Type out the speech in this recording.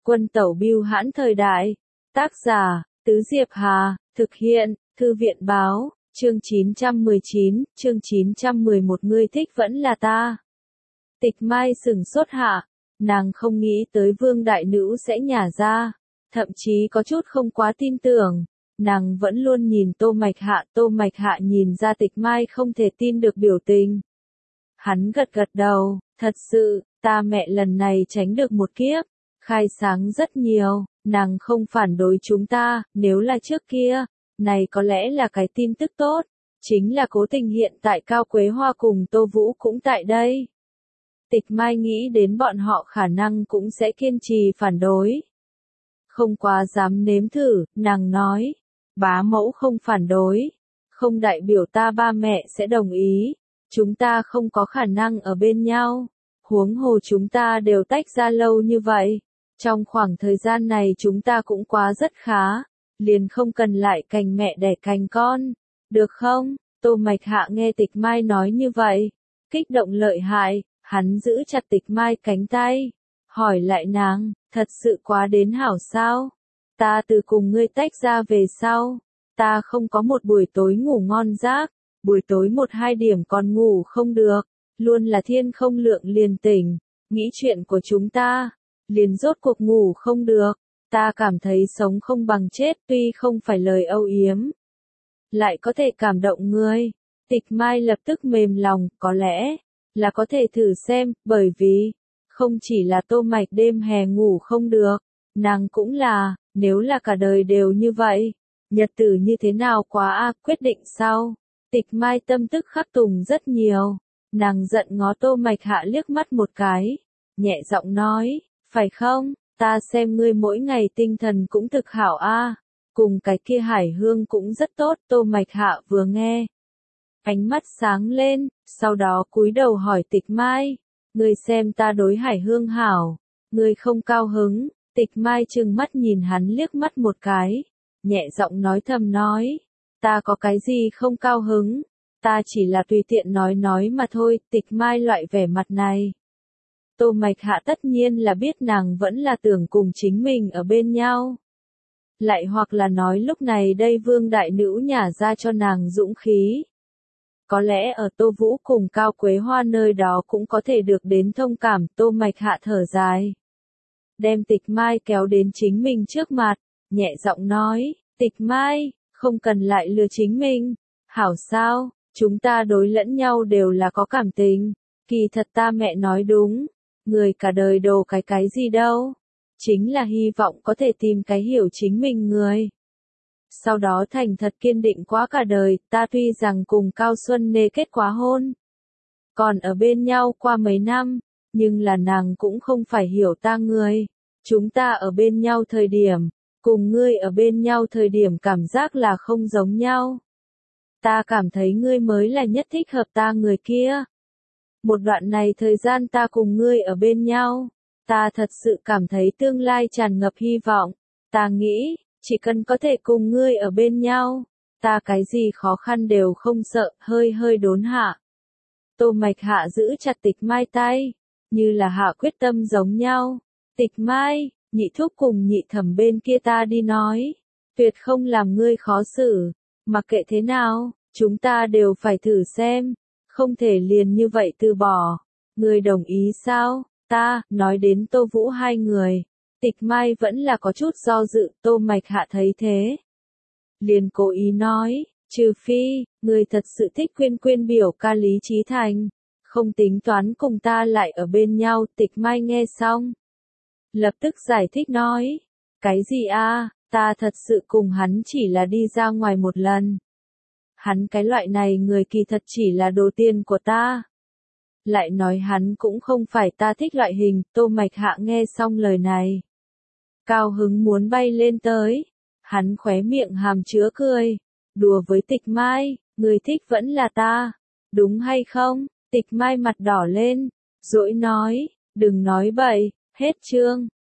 Quân tẩu bưu hãn thời đại. Tác giả, Tứ Diệp Hà, thực hiện, Thư viện báo, chương 919, chương 911 ngươi thích vẫn là ta. Tịch Mai sửng sốt hạ, nàng không nghĩ tới Vương đại nữ sẽ nhả ra, thậm chí có chút không quá tin tưởng. Nàng vẫn luôn nhìn Tô Mạch Hạ nhìn ra Tịch Mai không thể tin được biểu tình. Hắn gật gật đầu, thật sự, ta mẹ lần này tránh được một kiếp, khai sáng rất nhiều, nàng không phản đối chúng ta, nếu là trước kia, này có lẽ là cái tin tức tốt, chính là cố tình hiện tại Cao Quế Hoa cùng Tô Vũ cũng tại đây. Tịch Mai nghĩ đến bọn họ khả năng cũng sẽ kiên trì phản đối. Không quá dám nếm thử, nàng nói, bá mẫu không phản đối, không đại biểu ta ba mẹ sẽ đồng ý, chúng ta không có khả năng ở bên nhau, huống hồ chúng ta đều tách ra lâu như vậy, trong khoảng thời gian này chúng ta cũng quá rất khá, liền không cần lại cành mẹ đẻ cành con, được không? Tô Mạch Hạ nghe Tịch Mai nói như vậy, kích động lợi hại, hắn giữ chặt Tịch Mai cánh tay, hỏi lại nàng, thật sự quá đến hảo sao? Ta từ cùng ngươi tách ra về sau, ta không có một buổi tối ngủ ngon giấc, buổi tối 1-2 điểm còn ngủ không được, luôn là thiên không lượng liền tỉnh, nghĩ chuyện của chúng ta, liền rốt cuộc ngủ không được, ta cảm thấy sống không bằng chết tuy không phải lời âu yếm, lại có thể cảm động ngươi. Tịch Mai lập tức mềm lòng, có lẽ là có thể thử xem, bởi vì không chỉ là Tô Mạch đêm hè ngủ không được, nàng cũng là, nếu là cả đời đều như vậy, nhật tử như thế nào quá a, quyết định sau. Tịch Mai tâm tức khắc tùng rất nhiều, nàng giận ngó Tô Mạch Hạ liếc mắt một cái, nhẹ giọng nói, phải không, ta xem ngươi mỗi ngày tinh thần cũng thực hảo a, cùng cái kia Hải Hương cũng rất tốt. Tô Mạch Hạ vừa nghe, ánh mắt sáng lên, sau đó cúi đầu hỏi Tịch Mai, ngươi xem ta đối Hải Hương hảo, ngươi không cao hứng? Tịch Mai trừng mắt nhìn hắn liếc mắt một cái, nhẹ giọng nói thầm nói, ta có cái gì không cao hứng, ta chỉ là tùy tiện nói mà thôi. Tịch Mai loại vẻ mặt này, Tô Mạch Hạ tất nhiên là biết nàng vẫn là tưởng cùng chính mình ở bên nhau. Lại hoặc là nói lúc này đây Vương đại nữ nhả ra cho nàng dũng khí. Có lẽ ở Tô Vũ cùng Cao Quế Hoa nơi đó cũng có thể được đến thông cảm. Tô Mạch Hạ thở dài, đem Tịch Mai kéo đến chính mình trước mặt, nhẹ giọng nói, Tịch Mai, không cần lại lừa chính mình, hảo sao, chúng ta đối lẫn nhau đều là có cảm tình, kỳ thật ta mẹ nói đúng, người cả đời đồ cái gì đâu, chính là hy vọng có thể tìm cái hiểu chính mình người. Sau đó thành thật kiên định quá cả đời. Ta tuy rằng cùng Cao Xuân Nê kết quả hôn, còn ở bên nhau qua mấy năm, nhưng là nàng cũng không phải hiểu ta người. Chúng ta ở bên nhau thời điểm, cùng ngươi ở bên nhau thời điểm cảm giác là không giống nhau. Ta cảm thấy ngươi mới là nhất thích hợp ta người kia. Một đoạn này thời gian ta cùng ngươi ở bên nhau, ta thật sự cảm thấy tương lai tràn ngập hy vọng. Ta nghĩ, chỉ cần có thể cùng ngươi ở bên nhau, ta cái gì khó khăn đều không sợ. Hơi đốn hạ, Tô Mạch Hạ giữ chặt Tịch Mai tay, như là hạ quyết tâm giống nhau. Tịch Mai, nhị thúc cùng nhị thẩm bên kia ta đi nói, tuyệt không làm ngươi khó xử, mặc kệ thế nào, chúng ta đều phải thử xem, không thể liền như vậy từ bỏ. Ngươi đồng ý sao? Ta, nói đến Tô Vũ hai người, Tịch Mai vẫn là có chút do dự. Tô Mạch Hạ thấy thế, liền cố ý nói, trừ phi, ngươi thật sự thích Quyên biểu ca Lý Chí Thành, không tính toán cùng ta lại ở bên nhau. Tịch Mai nghe xong, lập tức giải thích nói, cái gì a, ta thật sự cùng hắn chỉ là đi ra ngoài một lần. Hắn cái loại này người kỳ thật chỉ là đồ tiên của ta. Lại nói hắn cũng không phải ta thích loại hình. Tô Mạch Hạ nghe xong lời này, cao hứng muốn bay lên tới, hắn khóe miệng hàm chứa cười, đùa với Tịch Mai, người thích vẫn là ta, đúng hay không? Tịch Mai mặt đỏ lên, dỗi nói, đừng nói bậy. Hết chương.